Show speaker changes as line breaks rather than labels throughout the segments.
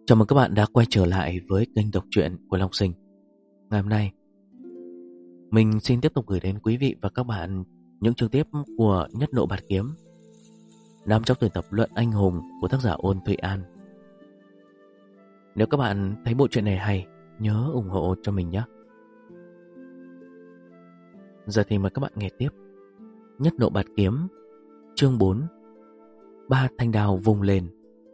Chào mừng các bạn đã quay trở lại với kênh đọc truyện của Long Sinh. Ngày hôm nay, mình xin tiếp tục gửi đến quý vị và các bạn những chương tiếp của Nhất Nộ Bạt Kiếm, nằm trong tuyển tập Luận Anh Hùng của tác giả Ôn Thụy An. Nếu các bạn thấy bộ truyện này hay, nhớ ủng hộ cho mình nhé. Giờ thì mời các bạn nghe tiếp Nhất Nộ Bạt Kiếm, chương 4. Ba thanh đao vung lên.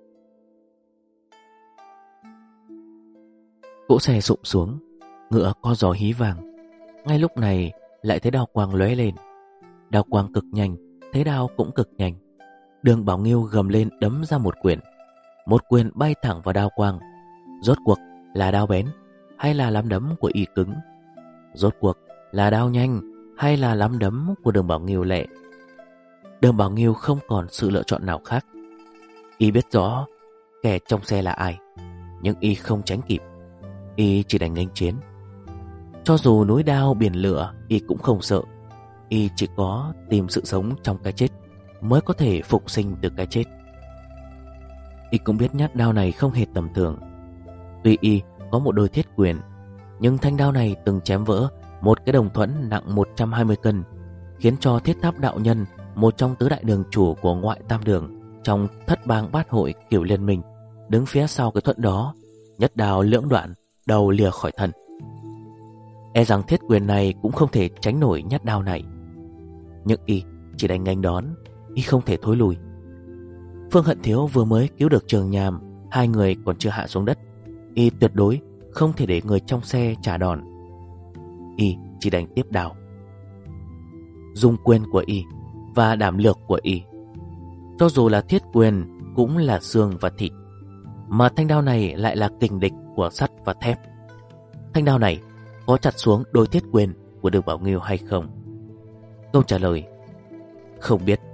Cỗ xe sụp xuống, ngựa co gió hí vàng. Ngay lúc này lại thấy đao quang lóe lên. Đao quang cực nhanh, thế đao cũng cực nhanh. Đường Bảo Nghiêu gầm lên đấm ra một quyền. Một quyền bay thẳng vào đao quang. Rốt cuộc là đao bén hay là nắm đấm của y cứng? Rốt cuộc là đao nhanh hay là nắm đấm của Đường Bảo Nghiêu lẹ? Đường Bảo Nghiêu không còn sự lựa chọn nào khác. Y biết rõ kẻ trong xe là ai, nhưng y không tránh kịp. Y chỉ đành nghênh chiến. Cho dù núi đao biển lửa, y cũng không sợ. Y chỉ có tìm sự sống trong cái chết mới có thể phục sinh từ cái chết. Y cũng biết nhát đao này không hề tầm thường. Tuy y có một đôi thiết quyền, nhưng thanh đao này từng chém vỡ một cái đồng thuẫn nặng 120 cân, khiến cho Thiết Tháp đạo nhân, một trong tứ đại đường chủ của ngoại tam đường trong thất bang bát hội Kiểu Liên Minh, đứng phía sau cái thuẫn đó, nhất đao lưỡng đoạn, đầu lìa khỏi thân. E rằng thiết quyền này cũng không thể tránh nổi nhát đao này. Nhưng y chỉ đành nghênh đón, y không thể thối lùi. Phương Hận Thiếu vừa mới cứu được Trường Nham, hai người còn chưa hạ xuống đất. Y tuyệt đối không thể để người trong xe trả đòn. Y chỉ đành tiếp đao. Dung quyền của y và đảm lược của y, cho dù là thiết quyền cũng là xương và thịt, mà thanh đao này lại là kình địch của sắt và thép. Thanh đao này có chặt xuống đôi thiết quyền của Đường Bảo Nghiêu hay không? Câu trả lời không biết.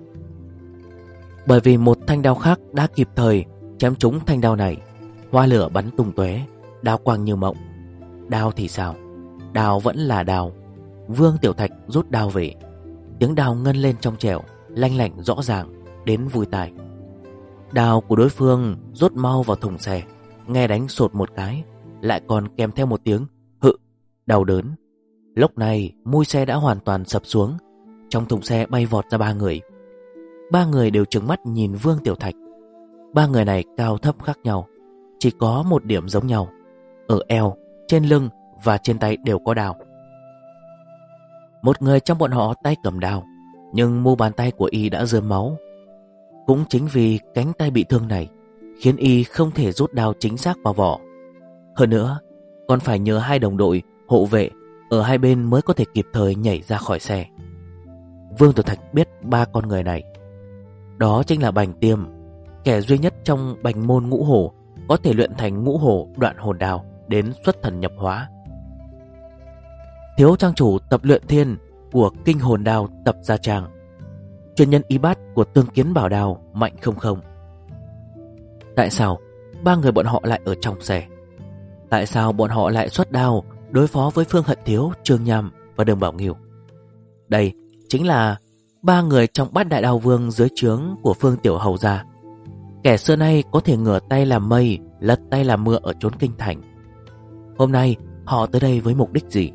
Bởi vì một thanh đao khác đã kịp thời chém trúng thanh đao này. Hoa lửa bắn tung tóe, đao quang như mộng. Đao thì sao? Đao vẫn là đao. Vương Tiểu Thạch rút đao về. Tiếng đao ngân lên trong trẻo, lanh lảnh rõ ràng đến vui tai. Đao của đối phương rút mau vào thùng xe, nghe đánh sột một cái, lại còn kèm theo một tiếng hự đau đớn. Lúc này mui xe đã hoàn toàn sập xuống. Trong thùng xe bay vọt ra ba người. Ba người đều trừng mắt nhìn Vương Tiểu Thạch. Ba người này cao thấp khác nhau, chỉ có một điểm giống nhau: ở eo, trên lưng và trên tay đều có đao. Một người trong bọn họ tay cầm đao, nhưng mu bàn tay của y đã rơm máu. Cũng chính vì cánh tay bị thương này khiến y không thể rút đao chính xác vào vỏ. Hơn nữa còn phải nhờ hai đồng đội hộ vệ ở hai bên mới có thể kịp thời nhảy ra khỏi xe. Vương Tiểu Thạch biết ba con người này. Đó chính là Bành Tiêm, kẻ duy nhất trong Bành môn ngũ hổ có thể luyện thành ngũ hổ đoạn hồn đao đến xuất thần nhập hóa. Thiếu trang chủ tập luyện thiên của kinh hồn đao tập gia trang, chuyên nhân y bát của tương kiến bảo đao Mạnh Không Không. Tại sao ba người bọn họ lại ở trong xe? Tại sao bọn họ lại xuất đao đối phó với Phương Hận Thiếu, Trương Nham và Đường Bảo Nghiêu? Đây chính là ba người trong Bát Đại Đao Vương dưới trướng của Phương Tiểu Hầu gia, kẻ xưa nay có thể ngửa tay làm mây, lật tay làm mưa ở chốn kinh thành. Hôm nay họ tới đây với mục đích gì?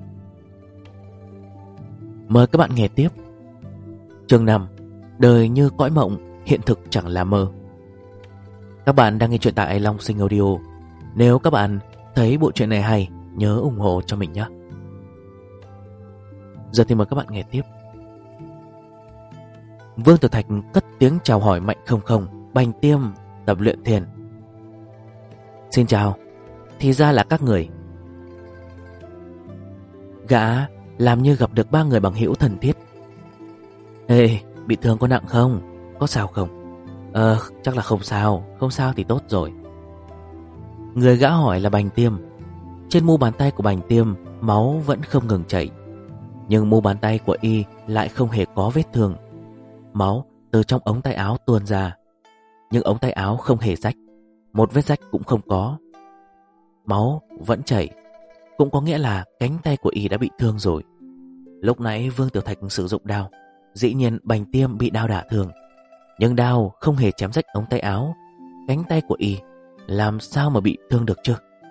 Mời các bạn nghe tiếp. Chương 5. Đời như cõi mộng, hiện thực chẳng là mơ. Các bạn đang nghe chuyện tại Long Sinh Audio. Nếu các bạn thấy bộ truyện này hay, nhớ ủng hộ cho mình nhé. Giờ thì mời các bạn nghe tiếp. Vương Tiểu Thạch cất tiếng chào hỏi Mạnh Không Không, Bành Tiêm, tập luyện thiền. Xin chào, thì ra là các người. Gã làm như gặp được ba người bằng hữu thân thiết. Ê, bị thương có nặng không? Có sao không? Chắc là không sao. Không sao thì tốt rồi. Người gã hỏi là Bành Tiêm. Trên mu bàn tay của Bành Tiêm máu vẫn không ngừng chảy, nhưng mu bàn tay của y lại không hề có vết thương. Máu từ trong ống tay áo tuôn ra, nhưng ống tay áo không hề rách, một vết rách cũng không có. Máu vẫn chảy, cũng có nghĩa là cánh tay của y đã bị thương rồi. Lúc nãy Vương Tiểu Thạch sử dụng đao, dĩ nhiên Bành Tiêm bị đao đả thương, nhưng đao không hề chém rách ống tay áo. Cánh tay của y làm sao mà bị thương được chứ?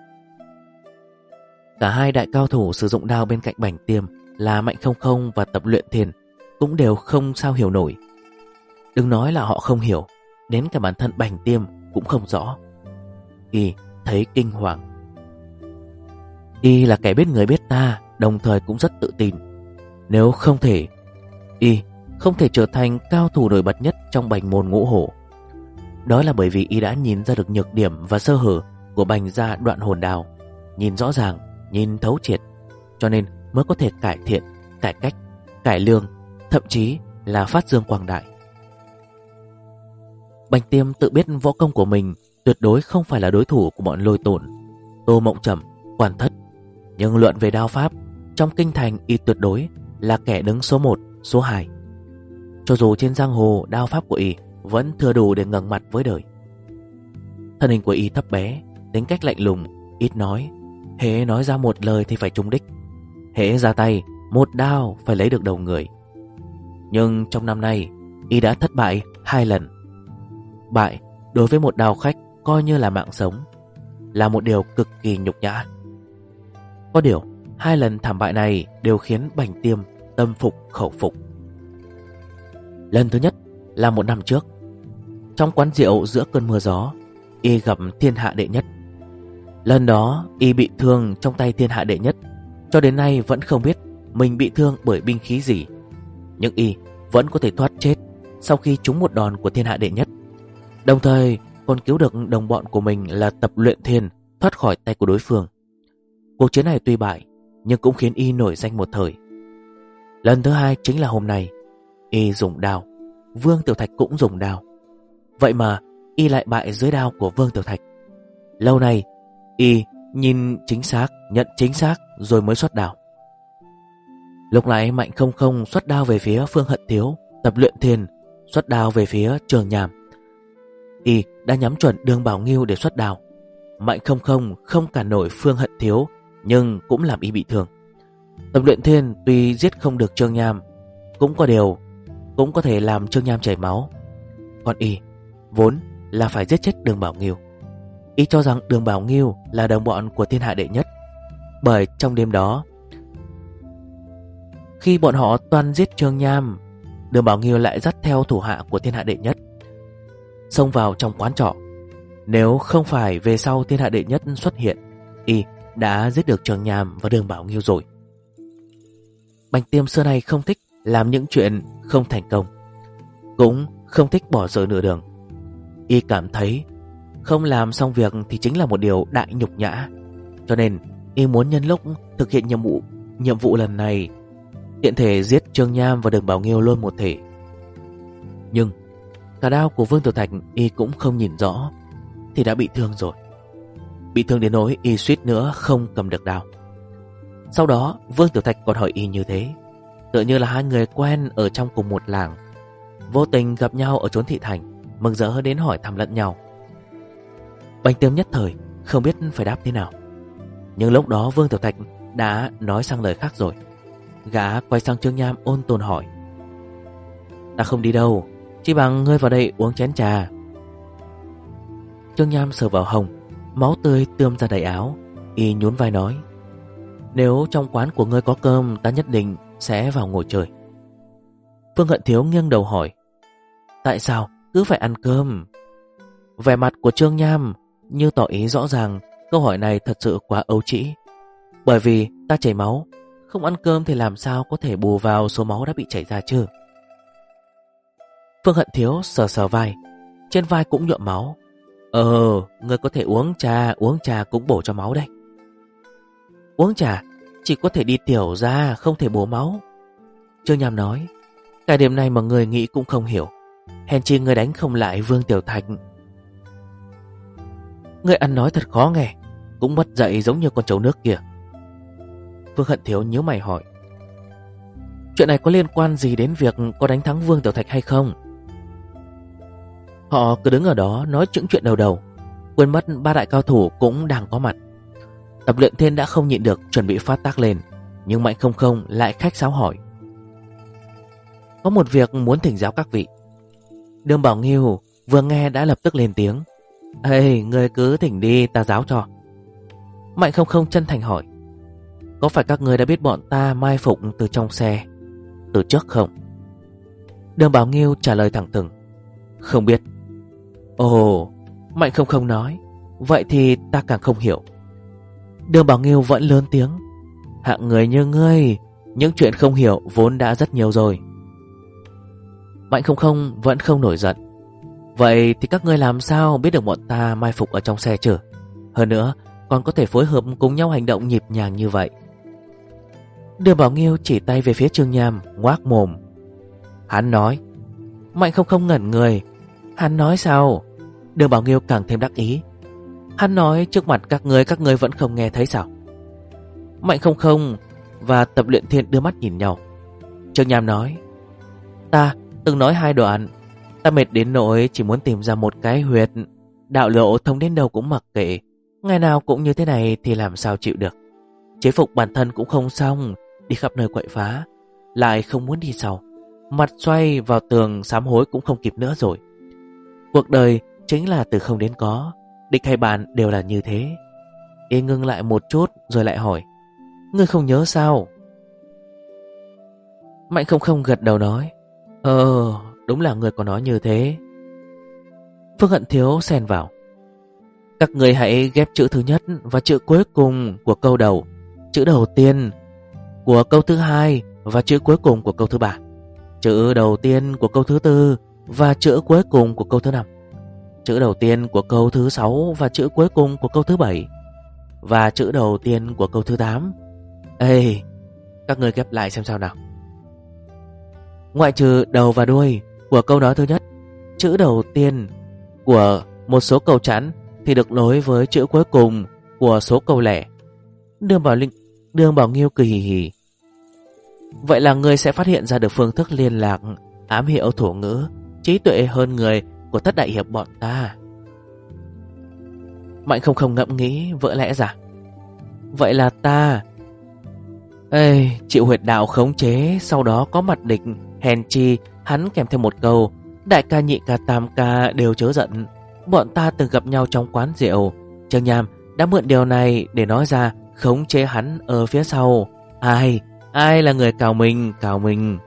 Cả hai đại cao thủ sử dụng đao bên cạnh Bành Tiêm là Mạnh Không Không và Tập Luyện Thiên cũng đều không sao hiểu nổi. Đừng nói là họ không hiểu, đến cả bản thân Bành Tiêm cũng không rõ. Y thấy kinh hoàng. Y là kẻ biết người biết ta, đồng thời cũng rất tự tin. Nếu không thể, Y không thể trở thành cao thủ nổi bật nhất trong Bành môn ngũ hổ. Đó là bởi vì Y đã nhìn ra được nhược điểm và sơ hở của Bành gia Đoạn Hồn Đao, nhìn rõ ràng, nhìn thấu triệt, cho nên mới có thể cải thiện, cải cách, cải lương, thậm chí là phát dương quang đại. Bành Tiêm tự biết võ công của mình tuyệt đối không phải là đối thủ của bọn Lôi Tổn, Tô Mộng Trầm, Quan Thất, nhưng luận về đao pháp, trong kinh thành Y tuyệt đối là kẻ đứng số 1, số 2. Cho dù trên giang hồ đao pháp của Y vẫn thừa đủ để ngẩng mặt với đời. Thân hình của Y thấp bé, tính cách lạnh lùng, ít nói, hễ nói ra một lời thì phải trúng đích, hễ ra tay một đao phải lấy được đầu người. Nhưng trong năm nay Y đã thất bại 2 lần. Bại đối với một đao khách coi như là mạng sống, là một điều cực kỳ nhục nhã. Có điều 2 lần thảm bại này đều khiến Bành Tiêm tâm phục khẩu phục. Lần thứ nhất là 1 năm trước, trong quán rượu giữa cơn mưa gió, Y gặp thiên hạ đệ nhất. Lần đó Y bị thương trong tay thiên hạ đệ nhất, cho đến nay vẫn không biết mình bị thương bởi binh khí gì. Nhưng Y vẫn có thể thoát chết sau khi trúng một đòn của thiên hạ đệ nhất, đồng thời còn cứu được đồng bọn của mình là Tập Luyện Thiên thoát khỏi tay của đối phương. Cuộc chiến này tuy bại nhưng cũng khiến Y nổi danh một thời. Lần thứ 2 chính là hôm nay. Y dùng đao, Vương Tiểu Thạch cũng dùng đao. Vậy mà Y lại bại dưới đao của Vương Tiểu Thạch. Lâu nay Y nhìn chính xác, nhận chính xác rồi mới xuất đao. Lúc này Mạnh Không Không xuất đao về phía Phương Hận Thiếu, Tập Luyện Thiên xuất đao về phía Trường Nham. Y đã nhắm chuẩn Đường Bảo Nghiêu để xuất đao. Mạnh Không Không không cản nổi Phương Hận Thiếu, nhưng cũng làm Y bị thương. Tập Luyện Thiên tuy giết không được Trương Nham, cũng có điều cũng có thể làm Trương Nham chảy máu. Còn Y vốn là phải giết chết Đường Bảo Nghiêu. Y cho rằng Đường Bảo Nghiêu là đồng bọn của thiên hạ đệ nhất, bởi trong đêm đó khi bọn họ toàn giết Trương Nham, Đường Bảo Nghiêu lại dắt theo thủ hạ của thiên hạ đệ nhất xông vào trong quán trọ. Nếu không phải về sau thiên hạ đệ nhất xuất hiện, Y đã giết được Trương Nham và Đường Bảo Nghiêu rồi. Bành Tiêm xưa nay không thích làm những chuyện không thành công, cũng không thích bỏ dở nửa đường. Y cảm thấy không làm xong việc thì chính là một điều đại nhục nhã, cho nên Y muốn nhân lúc thực hiện nhiệm vụ lần này tiện thể giết Trương Nham và Đường Bảo Nghiêu luôn một thể. Nhưng cả đao của Vương Tiểu Thạch Y cũng không nhìn rõ thì đã bị thương rồi. Bị thương đến nỗi Y suýt nữa không cầm được đao. Sau đó Vương Tiểu Thạch còn hỏi Y như thế, tựa như là hai người quen ở trong cùng một làng, vô tình gặp nhau ở chốn thị thành, mừng rỡ đến hỏi thăm lẫn nhau. Bành Tiêm nhất thời không biết phải đáp thế nào. Nhưng lúc đó Vương Tiểu Thạch đã nói sang lời khác rồi. Gã quay sang Trương Nham ôn tồn hỏi: "Ta không đi đâu, chỉ bằng ngươi vào đây uống chén trà." Trương Nham sờ vào hông, máu tươi tươm ra đầy áo. Y nhún vai nói: "Nếu trong quán của ngươi có cơm, ta nhất định sẽ vào ngồi chơi." Phương Hận Thiếu nghiêng đầu hỏi: "Tại sao cứ phải ăn cơm?" Vẻ mặt của Trương Nham như tỏ ý rõ ràng câu hỏi này thật sự quá ấu trĩ. "Bởi vì ta chảy máu, không ăn cơm thì làm sao có thể bù vào số máu đã bị chảy ra chứ?" Phương Hận Thiếu sờ sờ vai, trên vai cũng nhuộm máu. Ngươi có thể uống trà cũng bổ cho máu đây." "Uống trà chỉ có thể đi tiểu ra, không thể bổ máu." Trương Nham nói: "Cái điểm này mà người nghĩ cũng không hiểu, hèn chi người đánh không lại Vương Tiểu Thạch." "Người ăn nói thật khó nghe, cũng mất dạy giống như con trâu nước kia." Phương Hận Thiếu nhíu mày hỏi: "Chuyện này có liên quan gì đến việc có đánh thắng Vương Tiểu Thạch hay không?" Họ cứ đứng ở đó nói những chuyện đầu, quên mất 3 đại cao thủ cũng đang có mặt. Tập Luyện Thiên đã không nhịn được chuẩn bị phát tác lên, nhưng Mạnh Không Không lại khách sáo hỏi: "Có một việc muốn thỉnh giáo các vị." Đường Bảo Nghiêu vừa nghe đã lập tức lên tiếng: Ê, ngươi cứ thỉnh đi, ta giáo cho. Mạnh không không chân thành hỏi, có phải các ngươi đã biết bọn ta mai phục từ trong xe từ trước không? Đường Bảo Nghiêu trả lời thẳng thừng, không biết. Ồ, Mạnh không không nói, vậy thì ta càng không hiểu. Đường Bảo Nghiêu vẫn lớn tiếng, hạng người như ngươi, những chuyện không hiểu vốn đã rất nhiều rồi. Mạnh không không vẫn không nổi giận. Vậy thì các ngươi làm sao biết được bọn ta mai phục ở trong xe chứ? Hơn nữa còn có thể phối hợp cùng nhau hành động nhịp nhàng như vậy. Đường Bảo Nghiêu chỉ tay về phía Trương Nham, ngoác mồm. Hắn nói. Mạnh không không ngẩn người. Hắn nói sao? Đường Bảo Nghiêu càng thêm đắc ý. Hắn nói trước mặt các ngươi vẫn không nghe thấy sao? Mạnh không không và Tập Luyện Thiên đưa mắt nhìn nhau. Trương Nham nói, ta từng nói 2 đoạn, ta mệt đến nỗi chỉ muốn tìm ra một cái huyệt, đạo lộ thông đến đâu cũng mặc kệ. Ngày nào cũng như thế này thì làm sao chịu được. Chế phục bản thân cũng không xong, đi khắp nơi quậy phá, lại không muốn đi sau, mặt xoay vào tường sám hối cũng không kịp nữa rồi. Cuộc đời chính là từ không đến có, địch hay bạn đều là như thế. Y ngưng lại một chút rồi lại hỏi, ngươi không nhớ sao? Mạnh không không gật đầu nói, đúng là ngươi có nói như thế. Phương Hận Thiếu xen vào, các ngươi hãy ghép chữ thứ nhất và chữ cuối cùng của câu đầu, chữ đầu tiên của câu thứ hai và chữ cuối cùng của câu thứ ba, chữ đầu tiên của câu thứ tư và chữ cuối cùng của câu thứ năm, chữ đầu tiên của câu thứ 6 và chữ cuối cùng của câu thứ 7 và chữ đầu tiên của câu thứ 8. Ê, các ngươi ghép lại xem sao nào. Ngoại trừ đầu và đuôi của câu nói thứ nhất, chữ đầu tiên của một số câu chẵn thì được nối với chữ cuối cùng của số câu lẻ. Đường Bảo Nghiêu cười hì hì. Vậy là ngươi sẽ phát hiện ra được phương thức liên lạc, ám hiệu thổ ngữ, trí tuệ hơn người của Thất đại hiệp bọn ta. Mạnh không không ngẫm nghĩ, vỡ lẽ ra. Vậy là ta chịu huyệt đạo khống chế, sau đó có mặt địch, hèn chi hắn kèm thêm một câu, đại ca nhị ca tam ca đều chớ giận. Bọn ta từng gặp nhau trong quán rượu, Trương Nham đã mượn điều này để nói ra khống chế hắn ở phía sau. Ai là người cào mình.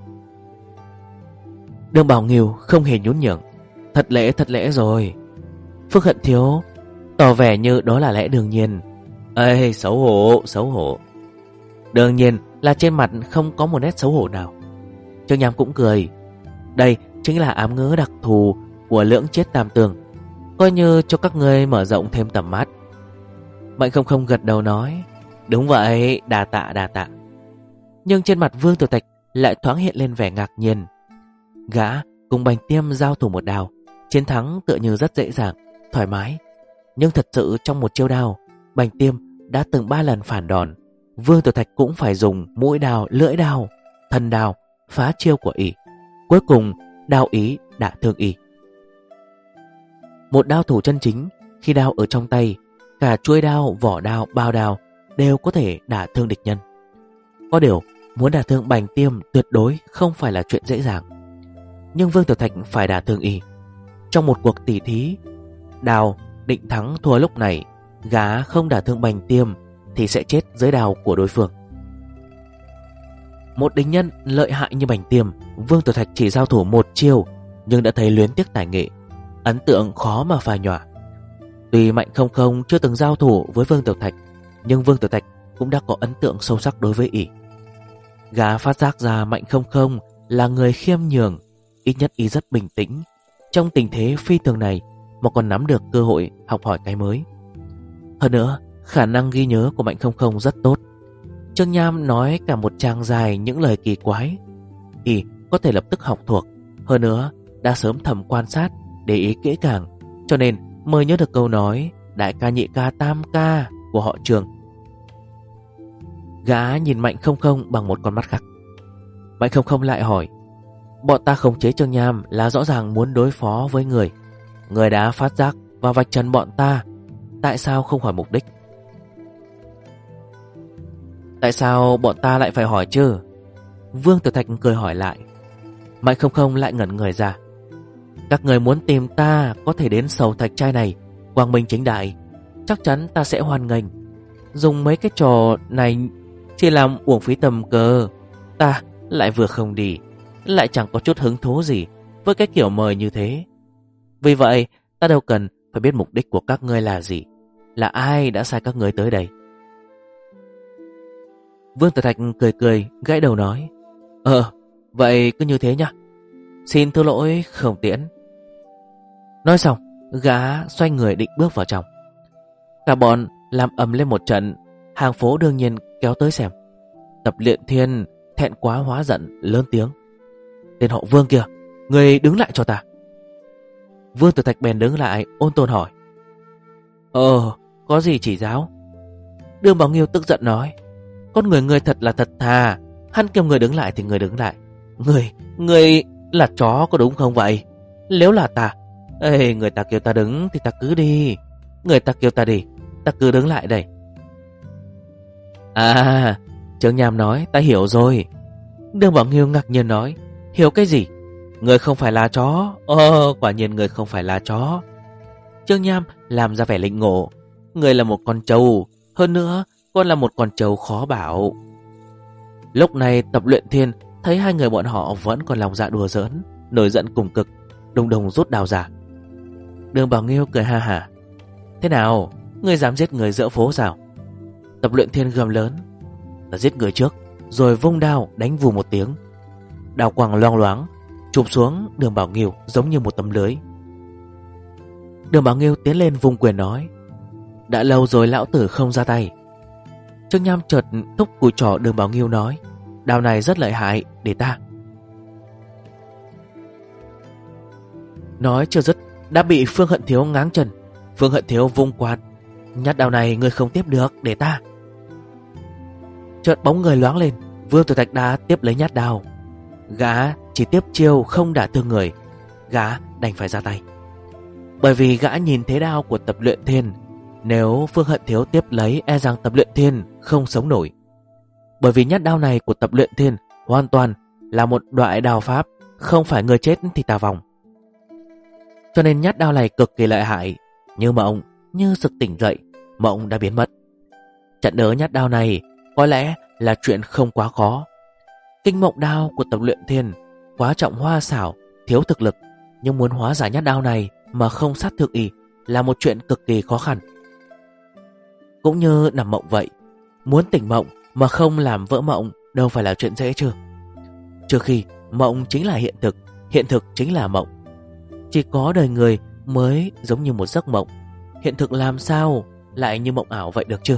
Đường Bảo Nghiêu không hề nhún nhường, thật lễ rồi. Phương Hận Thiếu tỏ vẻ như đó là lẽ đương nhiên. Xấu hổ. Đương nhiên là trên mặt không có một nét xấu hổ nào. Trương Nham cũng cười. Đây chính là ám ngữ đặc thù của lưỡng chiết tam tường, coi như cho các ngươi mở rộng thêm tầm mắt. Mạnh không không gật đầu nói, đúng vậy, đà tạ. Nhưng trên mặt Vương Tiểu Thạch lại thoáng hiện lên vẻ ngạc nhiên. Gã cùng Bành Tiêm giao thủ một đao, chiến thắng tựa như rất dễ dàng, thoải mái. Nhưng thật sự trong một chiêu đao, Bành Tiêm đã từng 3 lần phản đòn. Vương Tiểu Thạch cũng phải dùng mũi đao, lưỡi đao, thân đao phá chiêu của y. Cuối cùng đao ý đã thương y. Một đao thủ chân chính, khi đao ở trong tay, cả chuôi đao, vỏ đao, bao đao đều có thể đả thương địch nhân. Có điều muốn đả thương Bành Tiêm tuyệt đối không phải là chuyện dễ dàng. Nhưng Vương Tiểu Thạch phải đả thương y. Trong một cuộc tỉ thí, đao định thắng thua lúc này, gã không đả thương Bành Tiêm thì sẽ chết dưới đao của đối phương. Một địch nhân lợi hại như Bành Tiêm, Vương Tiểu Thạch chỉ giao thủ một chiêu nhưng đã thấy luyến tiếc tài nghệ, ấn tượng khó mà phai nhòa. Tuy Mạnh không không chưa từng giao thủ với Vương Tiểu Thạch, nhưng Vương Tiểu Thạch cũng đã có ấn tượng sâu sắc đối với y. Gã phát giác ra Mạnh không không là người khiêm nhường, ít nhất y rất bình tĩnh. Trong tình thế phi thường này mà còn nắm được cơ hội học hỏi cái mới. Hơn nữa, khả năng ghi nhớ của Mạnh không không rất tốt. Trương Nham nói cả một trang dài những lời kỳ quái, y có thể lập tức học thuộc. Hơn nữa, đã sớm thầm quan sát, để ý kỹ càng, cho nên mới nhớ được câu nói đại ca nhị ca tam ca của họ Trương. Gã nhìn Mạnh không không bằng một con mắt khác. Mạnh không không lại hỏi, bọn ta khống chế Trương Nham là rõ ràng muốn đối phó với người. Người đã phát giác và vạch trần bọn ta, tại sao không hỏi mục đích? Tại sao bọn ta lại phải hỏi chứ? Vương Tiểu Thạch cười hỏi lại. Mạnh không không lại ngẩn người ra. Các người muốn tìm ta có thể đến Sầu Thạch Trai này, quang minh chính đại, chắc chắn ta sẽ hoan nghênh. Dùng mấy cái trò này chỉ làm uổng phí tầm cơ. Ta lại vừa không đi, lại chẳng có chút hứng thú gì với cái kiểu mời như thế. Vì vậy ta đâu cần phải biết mục đích của các ngươi là gì, là ai đã sai các ngươi tới đây. Vương Tử Thạch cười cười gãi đầu nói: Vậy cứ như thế nhá, xin thứ lỗi không tiễn. Nói xong, gã xoay người định bước vào trong. Cả bọn làm ầm lên một trận, hàng phố đương nhiên kéo tới xem. Tập Luyện Thiên thẹn quá hóa giận, lớn tiếng: Tên họ Vương kia, người đứng lại cho ta. Vương Tử Thạch bèn đứng lại, ôn tồn hỏi: Có gì chỉ giáo? Đường Bảo Nghiêu tức giận nói: Con người ngươi thật là thật thà, hắn kêu người đứng lại thì người đứng lại. Người là chó có đúng không vậy? Nếu là ta, người ta kêu ta đứng thì ta cứ đi. Người ta kêu ta đi, ta cứ đứng lại đây. Trương Nham nói: Ta hiểu rồi. Đường Bảo Nghiêu ngạc nhiên nói: Hiểu cái gì? Người không phải là chó. Quả nhiên người không phải là chó. Trương Nham làm ra vẻ lĩnh ngộ: Người là một con trâu, hơn nữa còn là một con trâu khó bảo. Lúc này Tập Luyện Thiên thấy hai người bọn họ vẫn còn lòng dạ đùa giỡn, nổi giận cùng cực, đùng đùng rút đao ra. Đường Bảo Nghiêu cười ha hả: Thế nào, ngươi dám giết người giữa phố sao? Tập Luyện Thiên gầm lớn: Ta giết người trước, rồi vung đao đánh vù một tiếng. Đao quang loang loáng chụp xuống Đường Bảo Nghiêu giống như một tấm lưới. Đường Bảo Nghiêu tiến lên vung quyền nói: Đã lâu rồi lão tử không ra tay. Trương Nham chợt thúc cùi trỏ Đường Bảo Nghiêu nói: Đao này rất lợi hại, để ta. Nói chưa dứt đã bị Phương Hận Thiếu ngáng chân. Phương Hận Thiếu vung quạt: Nhát đao này ngươi không tiếp được, để ta. Chợt bóng người loáng lên, Vương Tử Thạch đã tiếp lấy nhát đao. Gã chỉ tiếp chiêu không đả thương người, gã đành phải ra tay. Bởi vì gã nhìn thế đao của Tập Luyện Thiên, nếu Phương Hận Thiếu tiếp lấy e rằng Tập Luyện Thiên không sống nổi. Bởi vì nhát đao này của Tập Luyện Thiên hoàn toàn là một loại đao pháp, không phải người chết thì ta vong. Cho nên nhát đao này cực kỳ lợi hại. Như mộng, như sực tỉnh dậy, mộng đã biến mất. Trận đỡ nhát đao này có lẽ là chuyện không quá khó. Kinh mộng đao của Tập Luyện Thiên quá trọng hoa xảo, thiếu thực lực, nhưng muốn hóa giải nhát đao này mà không sát thương y là một chuyện cực kỳ khó khăn. Cũng như nằm mộng vậy, muốn tỉnh mộng mà không làm vỡ mộng đâu phải là chuyện dễ chứ. Trừ khi mộng chính là hiện thực chính là mộng. Chỉ có đời người mới giống như một giấc mộng, hiện thực làm sao lại như mộng ảo vậy được chứ?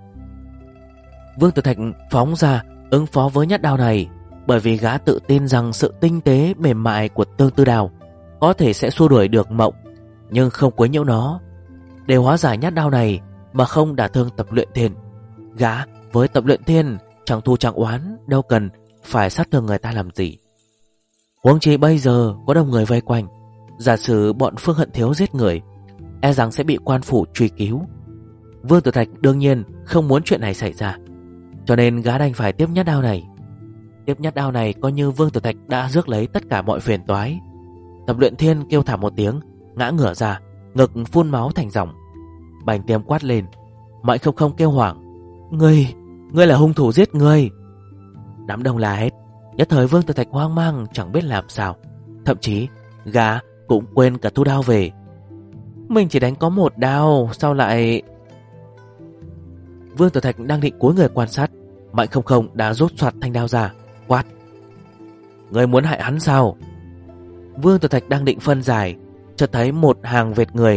Vương Tử Thạch phóng ra ứng phó với nhát đao này, bởi vì gã tự tin rằng sự tinh tế mềm mại của tương tư đao có thể sẽ xua đuổi được mộng, nhưng không quấy nhiễu nó. Để hóa giải nhát đao này mà không đả thương Tập Luyện Thiên, gã với Tập Luyện Thiên chẳng thù chẳng oán, đâu cần phải sát thương người ta làm gì. Huống chi bây giờ có đông người vây quanh, giả sử bọn Phương Hận Thiếu giết người, e rằng sẽ bị quan phủ truy cứu. Vương Tử Thạch đương nhiên không muốn chuyện này xảy ra, cho nên gã đành phải tiếp nhát đao này. Tiếp nhát đao này coi như Vương Tử Thạch đã rước lấy tất cả mọi phiền toái. Tập Luyện Thiên kêu thảm một tiếng, ngã ngửa ra, ngực phun máu thành dòng. Bành Tiêm quát lên: Mạnh Không Không kêu hoảng: Ngươi là hung thủ giết người. Đám đông la hét. Nhất thời Vương Tử Thạch hoang mang chẳng biết làm sao, thậm chí gã cũng quên cả thu đao về. Mình chỉ đánh có một đao, sao lại... Vương Tử Thạch đang định cúi người quan sát, Mạnh Không Không đã rút soạt thanh đao ra, quát: Ngươi muốn hại hắn sao? Vương Tử Thạch đang định phân giải, chợt thấy một hàng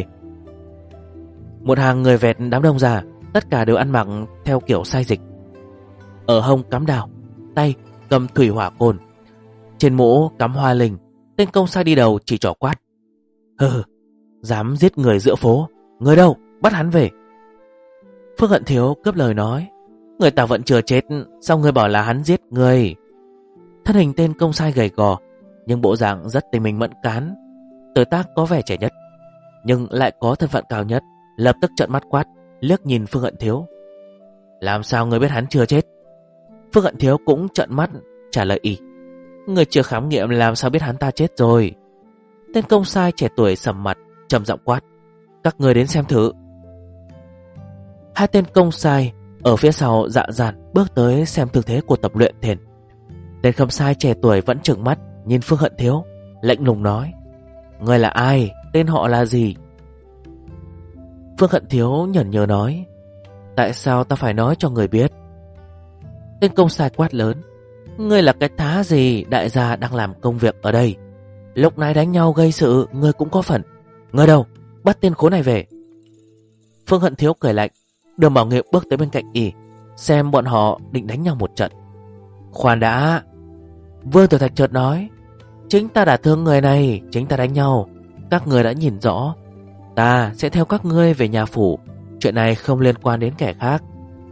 người vẹt đám đông ra, tất cả đều ăn mặc theo kiểu sai dịch. Ở hông cắm đao, tay cầm thủy hỏa côn, trên mũ cắm hoa linh. Tên công sai đi đầu chỉ trỏ quát: Dám giết người giữa phố, người đâu, bắt hắn về. Phương Hận Thiếu cướp lời nói: Người ta vẫn chưa chết, sao người bảo là hắn giết người? Thân hình tên công sai gầy gò, nhưng bộ dạng rất tình mình mẫn cán. Tuổi tác có vẻ trẻ nhất, nhưng lại có thân phận cao nhất, lập tức trợn mắt quát, liếc nhìn Phương Hận Thiếu: Làm sao người biết hắn chưa chết? Phương Hận Thiếu cũng trợn mắt trả lời y: Người chưa khám nghiệm làm sao biết hắn ta chết rồi? Tên công sai trẻ tuổi sầm mặt, trầm giọng quát: "Các người đến xem thử." Hai tên công sai ở phía sau dạ dàn bước tới xem thực thế của tập luyện thiền. Tên khâm sai trẻ tuổi vẫn trừng mắt nhìn Phương Hận Thiếu, lạnh lùng nói: "Người là ai? Tên họ là gì?" Phương Hận Thiếu nhởn nhơ nói: "Tại sao ta phải nói cho người biết?" Tên công sai quát lớn: "Ngươi là cái thá gì? Đại gia đang làm công việc ở đây. Lúc nãy đánh nhau gây sự, ngươi cũng có phần. Ngươi đâu? Bắt tên khốn này về." Phương Hận Thiếu cười lạnh. Đường Bảo Nghiệp bước tới bên cạnh y, xem bọn họ định đánh nhau một trận. "Khoan đã." Vương Tiểu Thạch chợt nói: "Chính ta đã thương người này, chính ta đánh nhau. Các người đã nhìn rõ. Ta sẽ theo các ngươi về nhà phủ. Chuyện này không liên quan đến kẻ khác."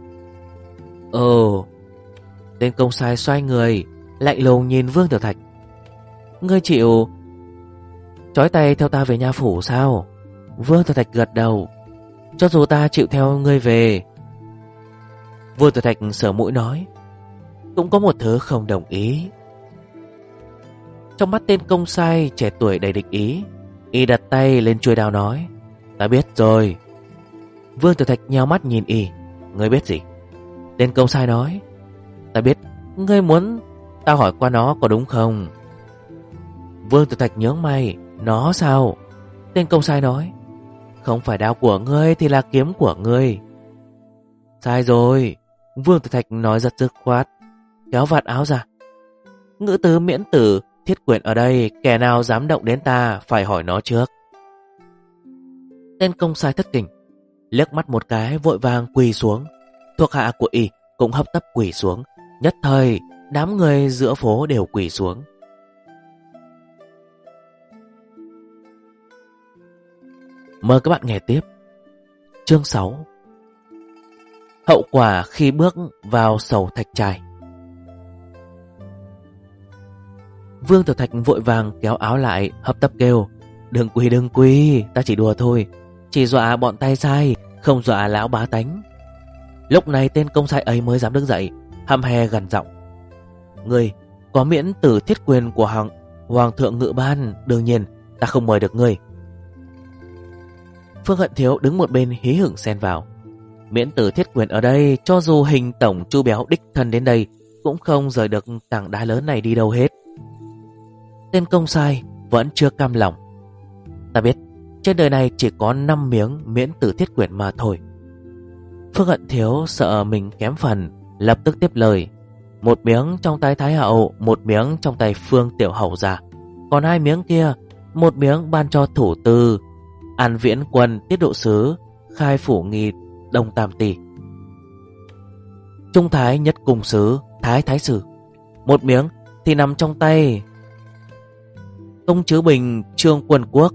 Tên công sai xoay người, lạnh lùng nhìn Vương Tiểu Thạch: "Ngươi chịu trói tay theo ta về nhà phủ sao?" Vương Tiểu Thạch gật đầu: "Cho dù ta chịu theo ngươi về." Vương Tiểu Thạch sờ mũi nói: "Cũng có một thứ không đồng ý." Trong mắt tên công sai trẻ tuổi đầy địch ý, y đặt tay lên chuôi đao nói: "Ta biết rồi." Vương Tiểu Thạch nheo mắt nhìn y: "Ngươi biết gì?" Tên công sai nói: "Ta biết ngươi muốn tao hỏi qua nó có đúng không?" Vương Tiểu Thạch nhướng mày: "Nó sao?" Tên công sai nói: "Không phải đao của ngươi thì là kiếm của ngươi." "Sai rồi." Vương Tiểu Thạch nói rất dứt khoát, kéo vạt áo ra: "Ngữ tứ miễn tử thiết quyền ở đây, kẻ nào dám động đến ta phải hỏi nó trước." Tên công sai thất kinh, liếc mắt một cái vội vàng quỳ xuống. Thuộc hạ của y cũng hấp tấp quỳ xuống. Nhất thời đám người giữa phố đều quỳ xuống. Mời các bạn nghe tiếp. Chương 6: Hậu quả khi bước vào sầu thạch trai. Vương Tiểu Thạch vội vàng kéo áo lại, hấp tấp kêu: đừng quỳ, ta chỉ đùa thôi. Chỉ dọa bọn tay sai, không dọa lão bá tánh." Lúc này tên công sai ấy mới dám đứng dậy, hăm he gằn giọng: "Ngươi có miễn tử thiết quyền của Hoàng thượng Ngự Ban, đương nhiên ta không mời được ngươi." Phương Hận Thiếu đứng một bên hí hửng xen vào: "Miễn tử thiết quyền ở đây, cho dù hình tổng Chu Béo đích thân đến đây cũng không rời được tảng đá lớn này đi đâu hết." Tên công sai vẫn chưa cam lòng: "Ta biết trên đời này chỉ có 5 miếng miễn tử thiết quyền mà thôi." Phương Hận Thiếu sợ mình kém phần, lập tức tiếp lời: "1 miếng trong tay Thái Hậu, 1 miếng trong tay Phương Tiểu Hầu già, còn 2 miếng kia, 1 miếng ban cho thủ tư An Viễn Quân tiết độ sứ Khai Phủ Nghi Đông Tam Tỷ, Trung Thái Nhất Cung sứ Thái Sử, 1 miếng thì nằm trong tay Công Chứa Bình Trương Quân Quốc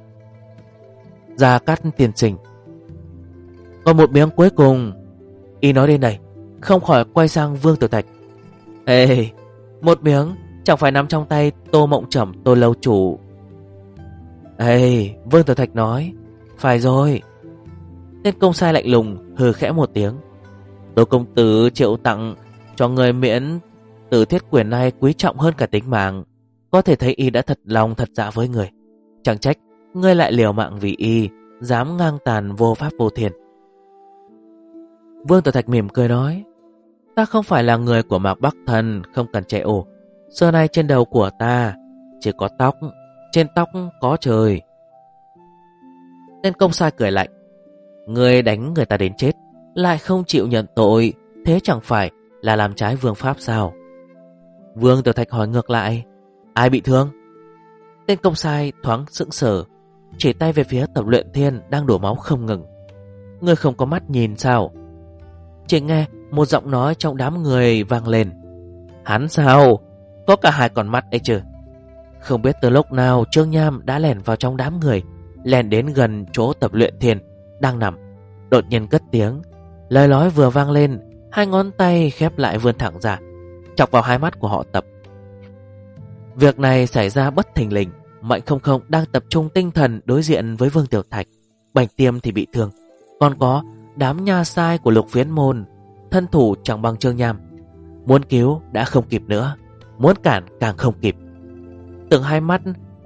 Gia Cát Tiền Sinh. Còn 1 miếng cuối cùng." Y nói đến đây không khỏi quay sang Vương Tiểu Thạch: "Ê, 1 miếng chẳng phải nằm trong tay Tô Mộng Trẩm Tô lâu chủ?" "Ê," Vương Tiểu Thạch nói: "Phải rồi." Tên công sai lạnh lùng hừ khẽ một tiếng: "Tô công tử triệu tặng cho người miễn tử thiết quyền này quý trọng hơn cả tính mạng. Có thể thấy y đã thật lòng thật dạ với người. Chẳng trách ngươi lại liều mạng vì y, dám ngang tàn vô pháp vô thiên." Vương Tiểu Thạch mỉm cười nói: "Ta không phải là người của Mạc Bắc Thần, không cần chạy ồ. Xưa nay trên đầu của ta chỉ có tóc, trên tóc có trời." Tên công sai cười lạnh: "Ngươi đánh người ta đến chết lại không chịu nhận tội, thế chẳng phải là làm trái vương pháp sao?" Vương Tiểu Thạch hỏi ngược lại: "Ai bị thương?" Tên công sai thoáng sững sờ, chỉ tay về phía Tập Luyện Thiên đang đổ máu không ngừng: "Ngươi không có mắt nhìn sao?" Chỉ nghe một giọng nói trong đám người vang lên: "Hắn sao? Có cả 2 con mắt ấy chứ?" Không biết từ lúc nào Trương Nham đã lẻn vào trong đám người, lẻn đến gần chỗ Tập Luyện Thiên đang nằm, đột nhiên cất tiếng. Lời nói vừa vang lên, 2 ngón tay khép lại vươn thẳng ra, chọc vào 2 mắt của họ Tập. Việc này xảy ra bất thình lình. Mạnh Không Không đang tập trung tinh thần đối diện với Vương Tiểu Thạch, Bạch Tiêm thì bị thương, còn có đám nha sai của Lục Phiến Môn, thân thủ chẳng bằng Trương Nham. Muốn cứu đã không kịp nữa, muốn cản càng không kịp. Từng 2 mắt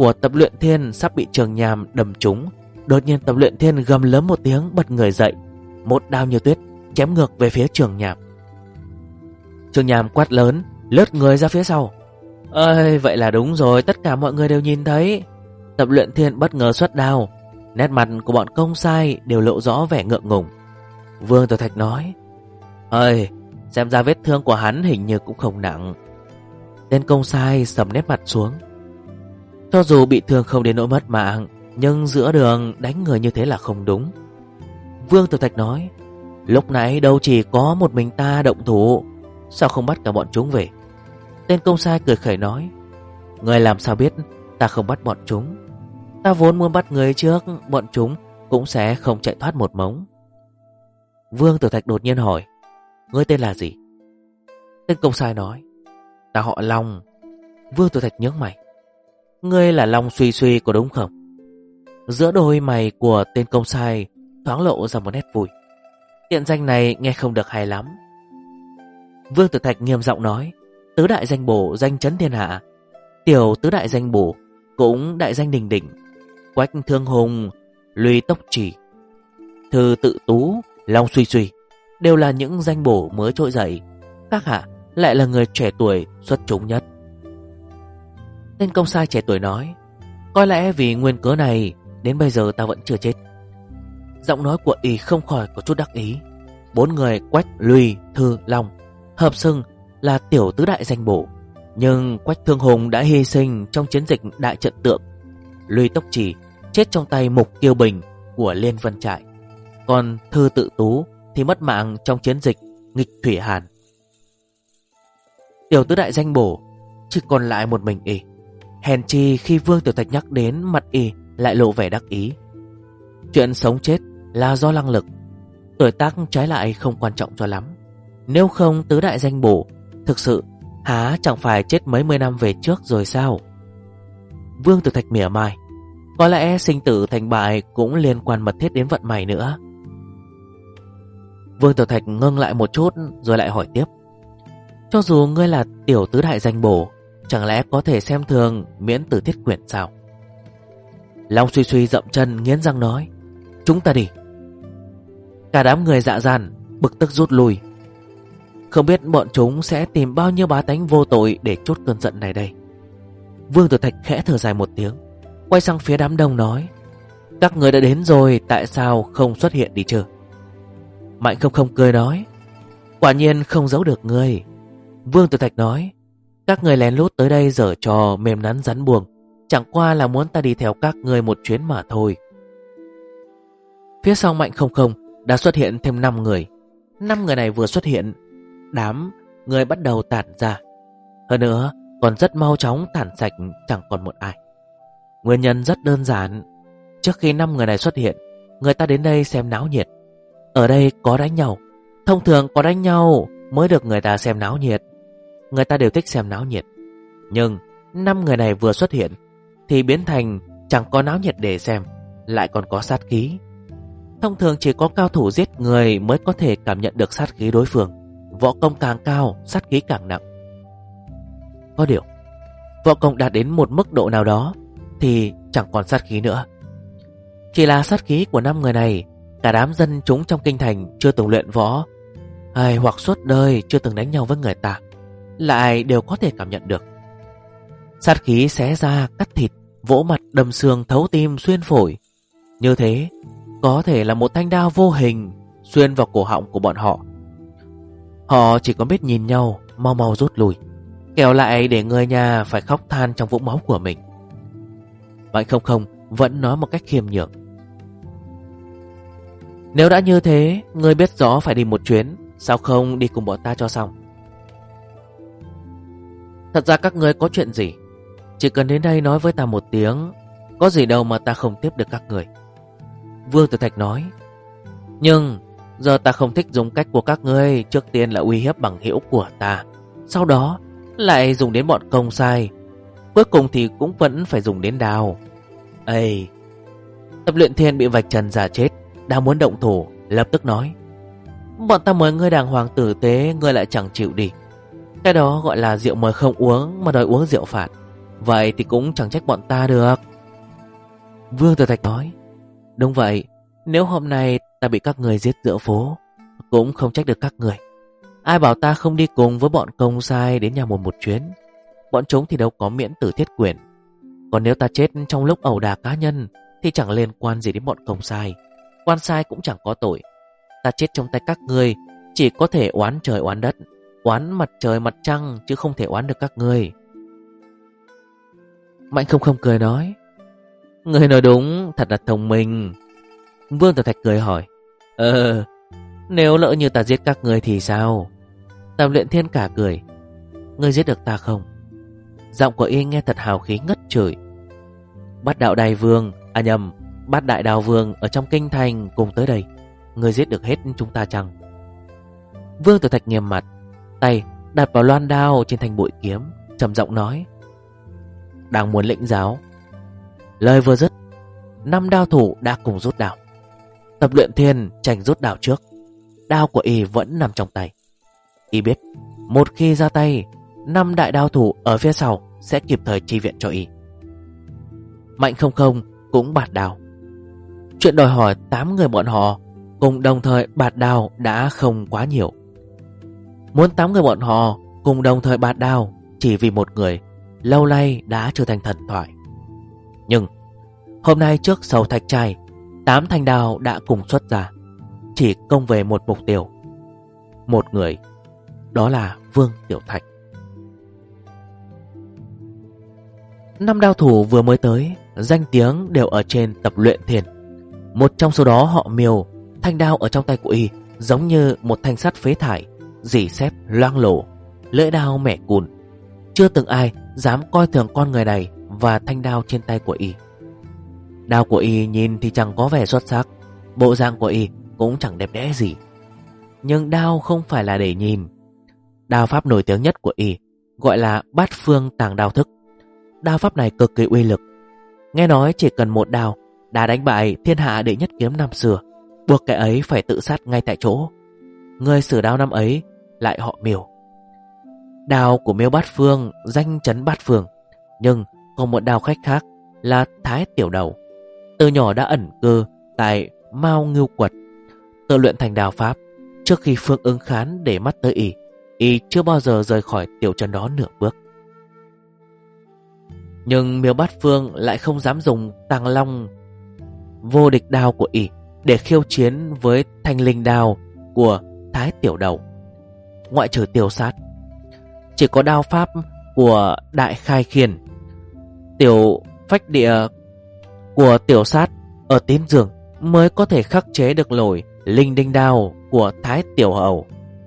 của Tập Luyện Thiên sắp bị Trường Nham đâm trúng. Đột nhiên Tập Luyện Thiên gầm lớn một tiếng, bật người dậy, một đao như tuyết chém ngược về phía Trường Nham. Trường Nham quát lớn, lướt người ra phía sau. Ơi, vậy là đúng rồi, tất cả mọi người đều nhìn thấy. Tập Luyện Thiên bất ngờ xuất đao. Nét mặt của bọn công sai đều lộ rõ vẻ ngượng ngùng. Vương Tiểu Thạch nói, ơi, xem ra vết thương của hắn hình như cũng không nặng. Tên công sai sầm nét mặt xuống. Cho dù bị thương không đến nỗi mất mạng, nhưng giữa đường đánh người như thế là không đúng. Vương Tiểu Thạch nói, lúc nãy đâu chỉ có một mình ta động thủ, sao không bắt cả bọn chúng về? Tên công sai cười khẩy nói, người làm sao biết ta không bắt bọn chúng? Ta vốn muốn bắt người trước, bọn chúng cũng sẽ không chạy thoát một mống. Vương Tiểu Thạch đột nhiên hỏi, ngươi tên là gì? Tên công sai nói, ta họ Long. Vương Tiểu Thạch nhướng mày, ngươi là Long Suy Suy có đúng không? Giữa đôi mày của tên công sai thoáng lộ ra một nét vui. Tiện danh này nghe không được hay lắm. Vương Tiểu Thạch nghiêm giọng nói, tứ đại danh bổ danh chấn thiên hạ, tiểu tứ đại danh bổ cũng đại danh đình đỉnh. Quách Thương Hùng, Lùy Tốc Chỉ, Thư Tự Tú, Long Suy Suy đều là những danh bổ mới trỗi dậy. Các hạ lại là người trẻ tuổi xuất chúng nhất. Tên công sai trẻ tuổi nói, có lẽ vì nguyên cớ này đến bây giờ ta vẫn chưa chết. Giọng nói của y không khỏi có chút đắc ý. 4 người Quách, Lùy, Thư, Long hợp xưng là tiểu tứ đại danh bổ, nhưng Quách Thương Hùng đã hy sinh trong chiến dịch Đại Trận Tượng, Lùy Tốc Chỉ chết trong tay Mục Kiêu Bình của Liên Vân Trại, còn Thư Tự Tú thì mất mạng trong chiến dịch Nghịch Thủy Hàn. Tiểu tứ đại danh bổ chỉ còn lại một mình y. Hèn chi khi Vương Tiểu Thạch nhắc đến, mặt y lại lộ vẻ đắc ý. Chuyện sống chết là do năng lực, tuổi tác trái lại không quan trọng cho lắm. Nếu không tứ đại danh bổ thực sự há chẳng phải chết mấy mươi năm về trước rồi sao? Vương Tiểu Thạch mỉa mai, có lẽ sinh tử thành bại cũng liên quan mật thiết đến vận may nữa. Vương Tiểu Thạch ngưng lại một chút rồi lại hỏi tiếp, cho dù ngươi là tiểu tứ đại danh bổ, chẳng lẽ có thể xem thường Miễn Tử Thiết Quyển sao? Long Suy Suy dậm chân nghiến răng nói, chúng ta đi. Cả đám người dạ dàn bực tức rút lui. Không biết bọn chúng sẽ tìm bao nhiêu bá tánh vô tội để trút cơn giận này đây. Vương Tiểu Thạch khẽ thở dài một tiếng, quay sang phía đám đông nói, các người đã đến rồi, tại sao không xuất hiện đi chứ? Mạnh Không Không cười nói, quả nhiên không giấu được ngươi. Vương Tiểu Thạch nói, các người lén lút tới đây giở trò mềm nắn rắn buồng, chẳng qua là muốn ta đi theo các người một chuyến mà thôi. Phía sau Mạnh Không Không đã xuất hiện thêm 5 người. 5 người này vừa xuất hiện, đám người bắt đầu tản ra. Hơn nữa còn rất mau chóng tản sạch, chẳng còn một ai. Nguyên nhân rất đơn giản, trước khi 5 người này xuất hiện, người ta đến đây xem náo nhiệt. Ở đây có đánh nhau, thông thường có đánh nhau mới được người ta xem náo nhiệt. Người ta đều thích xem náo nhiệt. Nhưng 5 người này vừa xuất hiện thì biến thành chẳng có náo nhiệt để xem, lại còn có sát khí. Thông thường chỉ có cao thủ giết người mới có thể cảm nhận được sát khí đối phương. Võ công càng cao, sát khí càng nặng. Có điều, võ công đạt đến một mức độ nào đó thì chẳng còn sát khí nữa. Chỉ là sát khí của 5 người này, cả đám dân chúng trong kinh thành chưa từng luyện võ hay hoặc suốt đời chưa từng đánh nhau với người ta lại đều có thể cảm nhận được. Sát khí xé da, cắt thịt, vỗ mặt, đâm xương, thấu tim, xuyên phổi. Như thế có thể là một thanh đao vô hình xuyên vào cổ họng của bọn họ. Họ chỉ có biết nhìn nhau, mau mau rút lui, kẻo lại để người nhà phải khóc than trong vũng máu của mình. Mạnh Không Không vẫn nói một cách khiêm nhường, nếu đã như thế, ngươi biết rõ phải đi một chuyến, sao không đi cùng bọn ta cho xong? Thật ra các ngươi có chuyện gì, chỉ cần đến đây nói với ta một tiếng, có gì đâu mà ta không tiếp được các người. Vương Tử Thạch nói, nhưng giờ ta không thích dùng cách của các ngươi. Trước tiên là uy hiếp bằng hữu của ta, sau đó lại dùng đến bọn công sai, cuối cùng thì cũng vẫn phải dùng đến đao. Ây! Tập Luyện Thiên bị vạch trần giả chết, đang muốn động thủ, lập tức nói, bọn ta mời ngươi đàng hoàng tử tế, ngươi lại chẳng chịu đi. Cái đó gọi là rượu mời không uống mà đòi uống rượu phạt. Vậy thì cũng chẳng trách bọn ta được. Vương Tiểu Thạch nói. Đúng vậy, nếu hôm nay ta bị các người giết giữa phố, cũng không trách được các người. Ai bảo ta không đi cùng với bọn công sai đến nhà một chuyến. Bọn chúng thì đâu có miễn tử thiết quyền. Còn nếu ta chết trong lúc ẩu đả cá nhân thì chẳng liên quan gì đến bọn công sai. Quan sai cũng chẳng có tội. Ta chết trong tay các ngươi chỉ có thể oán trời oán đất, oán mặt trời mặt trăng, chứ không thể oán được các ngươi. Mạnh không không cười nói. Ngươi nói đúng, thật là thông minh. Vương Tiểu Thạch cười hỏi. Nếu lỡ như ta giết các ngươi thì sao? Tam Luyện Thiên cả cười. Ngươi giết được ta không? Giọng của y nghe thật hào khí ngất trời. Bát đạo đại vương, Bát đại đào vương ở trong kinh thành cùng tới đây. Ngươi giết được hết chúng ta chăng? Vương Tiểu Thạch nghiêm mặt, tay đặt vào loan đao trên thanh bội kiếm, trầm giọng nói. Đang muốn lĩnh giáo. Lời vừa dứt, 5 đao thủ đã cùng rút đao. Tập Luyện Thiên tranh rút đao trước. Đao của y vẫn nằm trong tay. Y biết một khi ra tay, 5 đại đao thủ ở phía sau sẽ kịp thời chi viện cho y. Mạnh không không cũng bạt đao. Chuyện đòi hỏi 8 người bọn họ cùng đồng thời bạt đao đã không quá nhiều. Muốn 8 người bọn họ cùng đồng thời bạt đao chỉ vì một người, lâu nay đã trở thành thần thoại. Nhưng hôm nay trước sầu thạch trai, 8 thanh đao đã cùng xuất ra, chỉ công về một mục tiêu, một người, đó là Vương Tiểu Thạch. 5 đao thủ vừa mới tới, danh tiếng đều ở trên Tập Luyện Thiên. Một trong số đó họ Miêu, thanh đao ở trong tay của y giống như một thanh sắt phế thải, rỉ sét loang lổ, lưỡi đao mẻ cùn. Chưa từng ai dám coi thường con người này và thanh đao trên tay của y. Đao của y nhìn thì chẳng có vẻ xuất sắc, bộ dạng của y cũng chẳng đẹp đẽ gì. Nhưng đao không phải là để nhìn. Đao pháp nổi tiếng nhất của y gọi là Bát Phương Tàng Đao Thức. Đao pháp này cực kỳ uy lực. Nghe nói chỉ cần một đao đã đánh bại thiên hạ đệ nhất kiếm năm xưa, buộc kẻ ấy phải tự sát ngay tại chỗ. Người sử đao năm ấy lại họ Miêu. Đao của Miêu Bát Phương danh chấn bát phương. Nhưng còn một đao khách khác là Thái Tiểu Đầu. Từ nhỏ đã ẩn cư tại Mao Ngưu Quật, tự luyện thành đao pháp. Trước khi Phương Ứng Khán để mắt tới y chưa bao giờ rời khỏi tiểu trấn đó nửa bước. Nhưng Miêu Bát Phương lại không dám dùng Tàng Long vô địch đao của y để khiêu chiến với thanh linh đao của Thái Tiểu Đầu. Ngoại trừ Tiêu Sát, chỉ có đao pháp của Đại Khai Khiên, Tiểu Phách Địa của Tiểu Sát ở Tín Dương mới có thể khắc chế được nổi linh đinh đao của Thái Tiểu Hầu.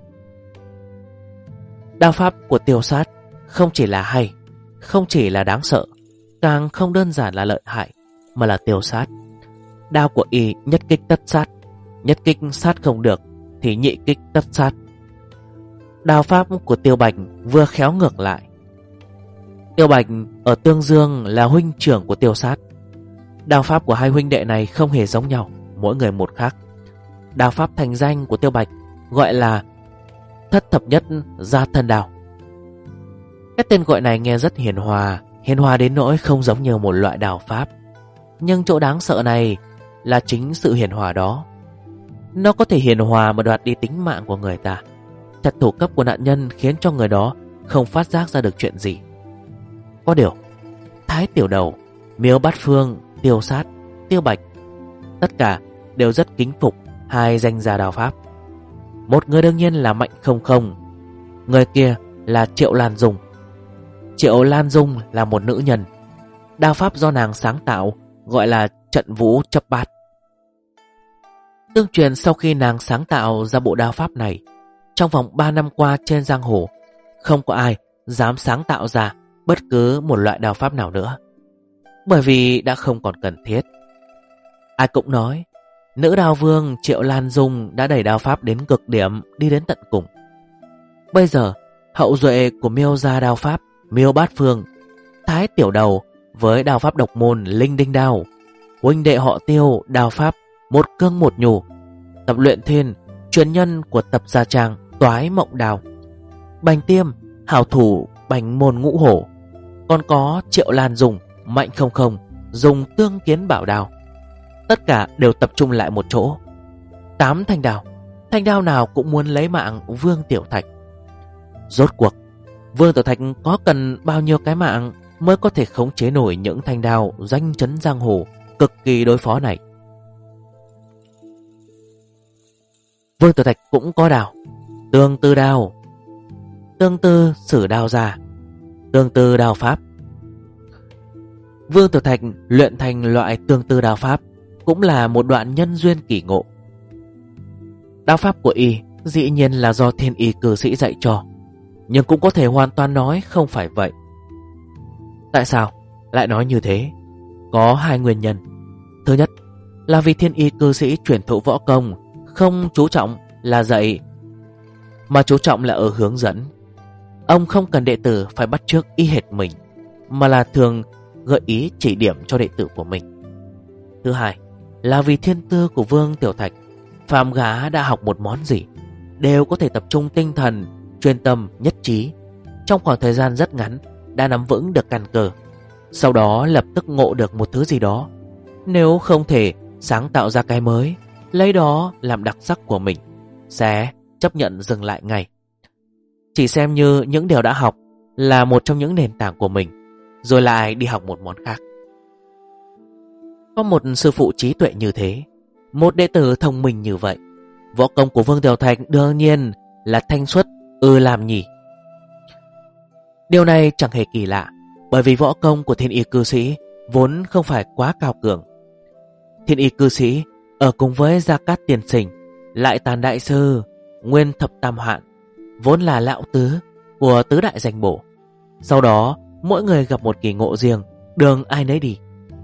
Đao pháp của Tiêu Sát không chỉ là hay, không chỉ là đáng sợ, càng không đơn giản là lợi hại, mà là tiêu sát. Đao của y nhất kích tất sát, nhất kích sát không được thì nhị kích tất sát. Đao pháp của Tiêu Bạch vừa khéo ngược lại. Tiêu Bạch ở Tương Dương là huynh trưởng của Tiêu Sát. Đao pháp của hai huynh đệ này không hề giống nhau, mỗi người một khác. Đao pháp thành danh của Tiêu Bạch gọi là Thất Thập Nhất Gia Thân Đao. Cái tên gọi này nghe rất hiền hòa đến nỗi không giống như một loại đao pháp. Nhưng chỗ đáng sợ này là chính sự hiền hòa đó. Nó có thể hiền hòa mà đoạt đi tính mạng của người ta, chặt thủ cấp của nạn nhân khiến cho người đó không phát giác ra được chuyện gì. Có điều Thái Tiểu Đầu, Miêu Bát Phương, Tiêu Sát, Tiêu Bạch, tất cả đều rất kính phục hai danh gia đao pháp. Một người đương nhiên là Mạnh Không Không, người kia là Triệu Lan Dung. Triệu Lan Dung là một nữ nhân. Đao pháp do nàng sáng tạo gọi là Trận Vũ Chấp Bát. Tương truyền sau khi nàng sáng tạo ra bộ đao pháp này, trong vòng 3 năm qua trên giang hồ không có ai dám sáng tạo ra bất cứ một loại đao pháp nào nữa, bởi vì đã không còn cần thiết. Ai cũng nói nữ đao vương Triệu Lan Dung đã đẩy đao pháp đến cực điểm, đi đến tận cùng. Bây giờ hậu duệ của Miêu gia đao pháp, Miêu Bát Phương, Thái Tiểu Đầu với đao pháp độc môn Linh Đinh Đao, huynh đệ họ Tiêu đao pháp một cương một nhù, Tập Luyện Thiên truyền nhân của Tập Gia Trang Toái Mộng Đao, Bành Tiêm hảo thủ Bành Môn Ngũ Hổ, còn có Triệu Lan Dùng, Mạnh Không Không dùng Tương Kiến Bảo Đao. Tất cả đều tập trung lại một chỗ. 8 thanh đao nào cũng muốn lấy mạng Vương Tiểu Thạch. Rốt cuộc Vương Tiểu Thạch có cần bao nhiêu cái mạng mới có thể khống chế nổi những thanh đao danh chấn giang hồ cực kỳ đối phó này? Vương Tiểu Thạch cũng có đao, tương tư đao. Tương tư sử đao ra, tương tư đao pháp. Vương Tiểu Thạch luyện thành loại tương tư đao pháp cũng là một đoạn nhân duyên kỳ ngộ. Đao pháp của y dĩ nhiên là do Thiên Y cư sĩ dạy cho, nhưng cũng có thể hoàn toàn nói không phải vậy. Tại sao lại nói như thế? Có 2 nguyên nhân. Thứ nhất là vì Thiên Y cư sĩ truyền thụ võ công không chú trọng là dạy, mà chú trọng là ở hướng dẫn. Ông không cần đệ tử phải bắt chước y hệt mình, mà là thường gợi ý chỉ điểm cho đệ tử của mình. Thứ hai là vì thiên tư của Vương Tiểu Thạch, phàm gã đã học một món gì đều có thể tập trung tinh thần, chuyên tâm, nhất trí, trong khoảng thời gian rất ngắn đã nắm vững được căn cơ, sau đó lập tức ngộ được một thứ gì đó. Nếu không thể sáng tạo ra cái mới, lấy đó làm đặc sắc của mình, sẽ chấp nhận dừng lại ngay, chỉ xem như những điều đã học là một trong những nền tảng của mình, rồi lại đi học một món khác. Có một sư phụ trí tuệ như thế, một đệ tử thông minh như vậy, võ công của Vương Tiểu Thạch đương nhiên là thanh xuất làm nhỉ. Điều này chẳng hề kỳ lạ, bởi vì võ công của Thiên Y cư sĩ vốn không phải quá cao cường. Thiên Y cư sĩ ở cùng với Gia Cát Tiên Sinh, Lại Tàn Đại Sư, Nguyên Thập Tam Hạn vốn là lão tứ của tứ đại danh bổ. Sau đó mỗi người gặp một kỳ ngộ riêng, đường ai nấy đi.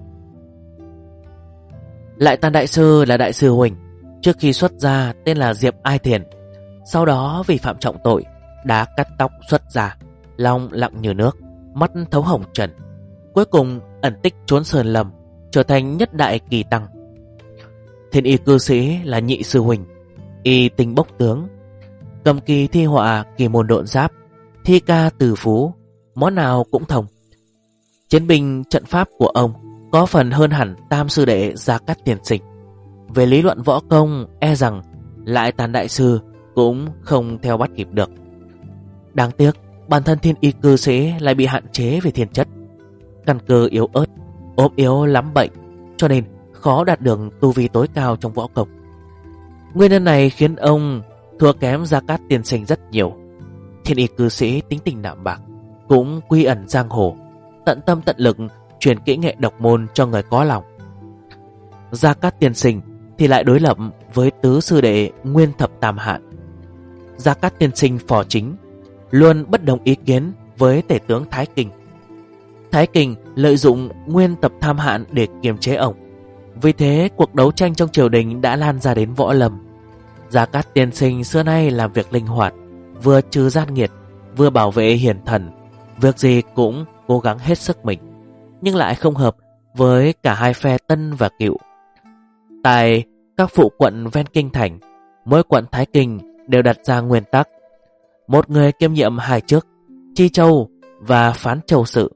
Lại Tàn Đại Sư là đại sư huynh, trước khi xuất gia tên là Diệp Ai Thiền, sau đó vì phạm trọng tội đã cắt tóc xuất gia, lòng lặng như nước, mắt thấu hồng trần, cuối cùng ẩn tích trốn sơn lâm, trở thành nhất đại kỳ tăng. Thiên Y cư sĩ là nhị sư huynh, y tinh bốc tướng, cầm kỳ thi họa, kỳ môn độn giáp, thi ca từ phú, món nào cũng thông. Chiến binh trận pháp của ông có phần hơn hẳn tam sư đệ Gia Cát Tiên Sinh. Về lý luận võ công e rằng Lại Tàn Đại Sư cũng không theo bắt kịp được. Đáng tiếc bản thân Thiên Y cư sĩ lại bị hạn chế về thiên chất, căn cơ yếu ớt, ốm yếu lắm bệnh, cho nên khó đạt được tu vi tối cao trong võ công. Nguyên nhân này khiến ông thua kém Gia Cát Tiên Sinh rất nhiều. Thiên Y cư sĩ tính tình đạm bạc, cũng quy ẩn giang hồ, tận tâm tận lực truyền kỹ nghệ độc môn cho người có lòng. Gia Cát Tiên Sinh thì lại đối lập với tứ sư đệ Nguyên Thập Tam Hạn. Gia Cát Tiên Sinh phò chính luôn bất đồng ý kiến với tể tướng Thái Kinh. Thái Kinh lợi dụng Nguyên Thập Tam Hạn để kiềm chế ông. Vì thế cuộc đấu tranh trong triều đình đã lan ra đến võ lâm. Gia Cát Tiên Sinh xưa nay làm việc linh hoạt, vừa trừ gian nghiệt, vừa bảo vệ hiền thần, việc gì cũng cố gắng hết sức mình, nhưng lại không hợp với cả hai phe Tân và Cựu. Tại các phụ quận ven kinh thành, mỗi quận Thái Kinh đều đặt ra nguyên tắc: một người kiêm nhiệm 2 chức, Chi Châu và Phán Châu sự.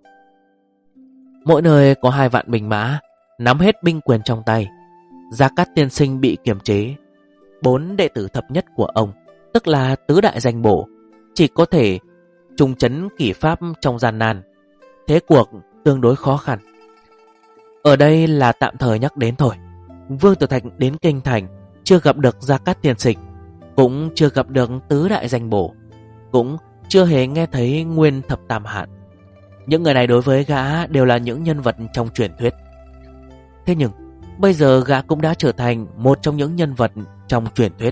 Mỗi nơi có 2 vạn binh mã, nắm hết binh quyền trong tay. Gia Cát Tiên Sinh bị kiềm chế, 4 đệ tử thập nhất của ông, tức là tứ đại danh bổ, chỉ có thể trùng trấn kỷ pháp trong gian nan. Thế cuộc tương đối khó khăn. Ở đây là tạm thời nhắc đến thôi. Vương Tiểu Thạch đến kinh thành, chưa gặp được Gia Cát Tiên Sinh, cũng chưa gặp được tứ đại danh bổ, cũng chưa hề nghe thấy Nguyên Thập Tam Hạn. Những người này đối với gã đều là những nhân vật trong truyền thuyết. Thế nhưng bây giờ gã cũng đã trở thành một trong những nhân vật trong truyền thuyết.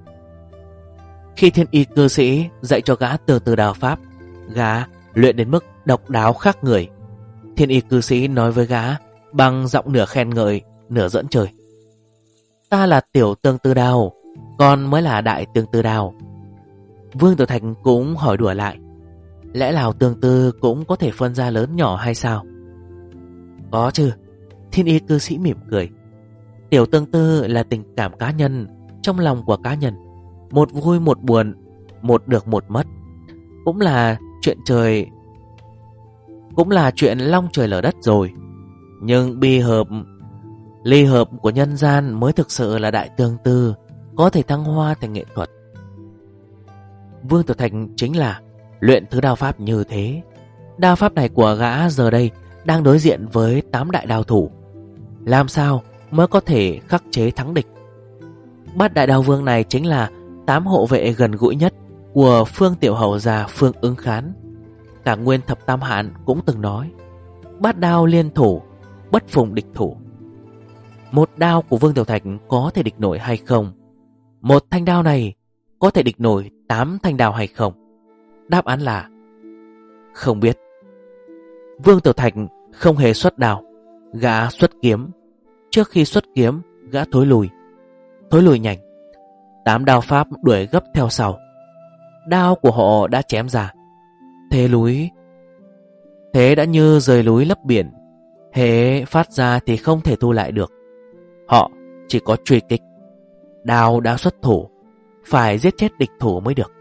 Khi Thiên Y cư sĩ dạy cho gã từ từ đao pháp, gã luyện đến mức độc đáo khác người. Thiên Y cư sĩ nói với gã bằng giọng nửa khen ngợi nửa giỡn chơi: ta là tiểu tương tư đao, con mới là đại tương tư đao. Vương Tiểu Thạch cũng hỏi đùa lại: lẽ nào tương tư cũng có thể phân ra lớn nhỏ hay sao? Có chứ. Thiên Y cư sĩ mỉm cười: tiểu tương tư là tình cảm cá nhân, trong lòng của cá nhân, một vui một buồn, một được một mất, cũng là chuyện trời cũng là chuyện long trời lở đất rồi. Nhưng ly hợp của nhân gian mới thực sự là đại tương tư, có thể thăng hoa thành nghệ thuật. Vương Tiểu Thạch chính là luyện thứ đao pháp như thế. Đao pháp này của gã giờ đây đang đối diện với 8 đại đao thủ. Làm sao mới có thể khắc chế thắng địch? Bát đại đao vương này chính là 8 hộ vệ gần gũi nhất của Phương Tiểu Hầu già Phương Ứng Khán. Cả Nguyên Thập Tam Hạn cũng từng nói: bát đao liên thủ, bất phùng địch thủ. Một đao của Vương Tiểu Thạch có thể địch nổi hay không? Một thanh đao này có thể địch nổi 8 thanh đao hay không? Đáp án là không biết. Vương Tiểu Thạch không hề xuất đao, gã xuất kiếm. Trước khi xuất kiếm, gã thối lùi nhanh. 8 đao pháp đuổi gấp theo sau. Đao của họ đã chém ra. Thế đã như rời núi lấp biển, hễ phát ra thì không thể thu lại được. Họ chỉ có truy kích. Đao đã xuất thủ, phải giết chết địch thủ mới được.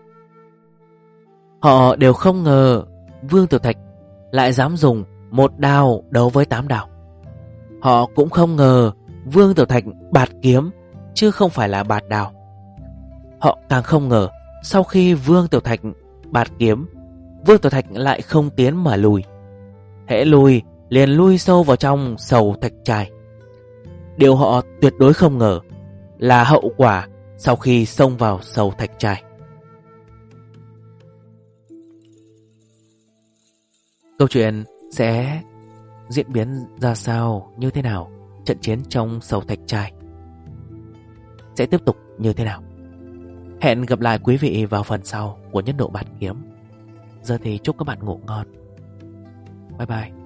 Họ đều không ngờ Vương Tiểu Thạch lại dám dùng một đao đấu với 8 đao. Họ cũng không ngờ Vương Tiểu Thạch bạt kiếm chứ không phải là bạt đao. Họ càng không ngờ sau khi Vương Tiểu Thạch bạt kiếm, Vương Tiểu Thạch lại không tiến mà lùi. Hễ lùi liền lui sâu vào trong sầu thạch trai. Điều họ tuyệt đối không ngờ là hậu quả sau khi xông vào sầu thạch trai. Câu chuyện sẽ diễn biến ra sao, như thế nào? Trận chiến trong sầu thạch trai sẽ tiếp tục như thế nào? Hẹn gặp lại quý vị vào phần sau của Nhân Độ Bạt Kiếm. Giờ thì chúc các bạn ngủ ngon. Bye bye.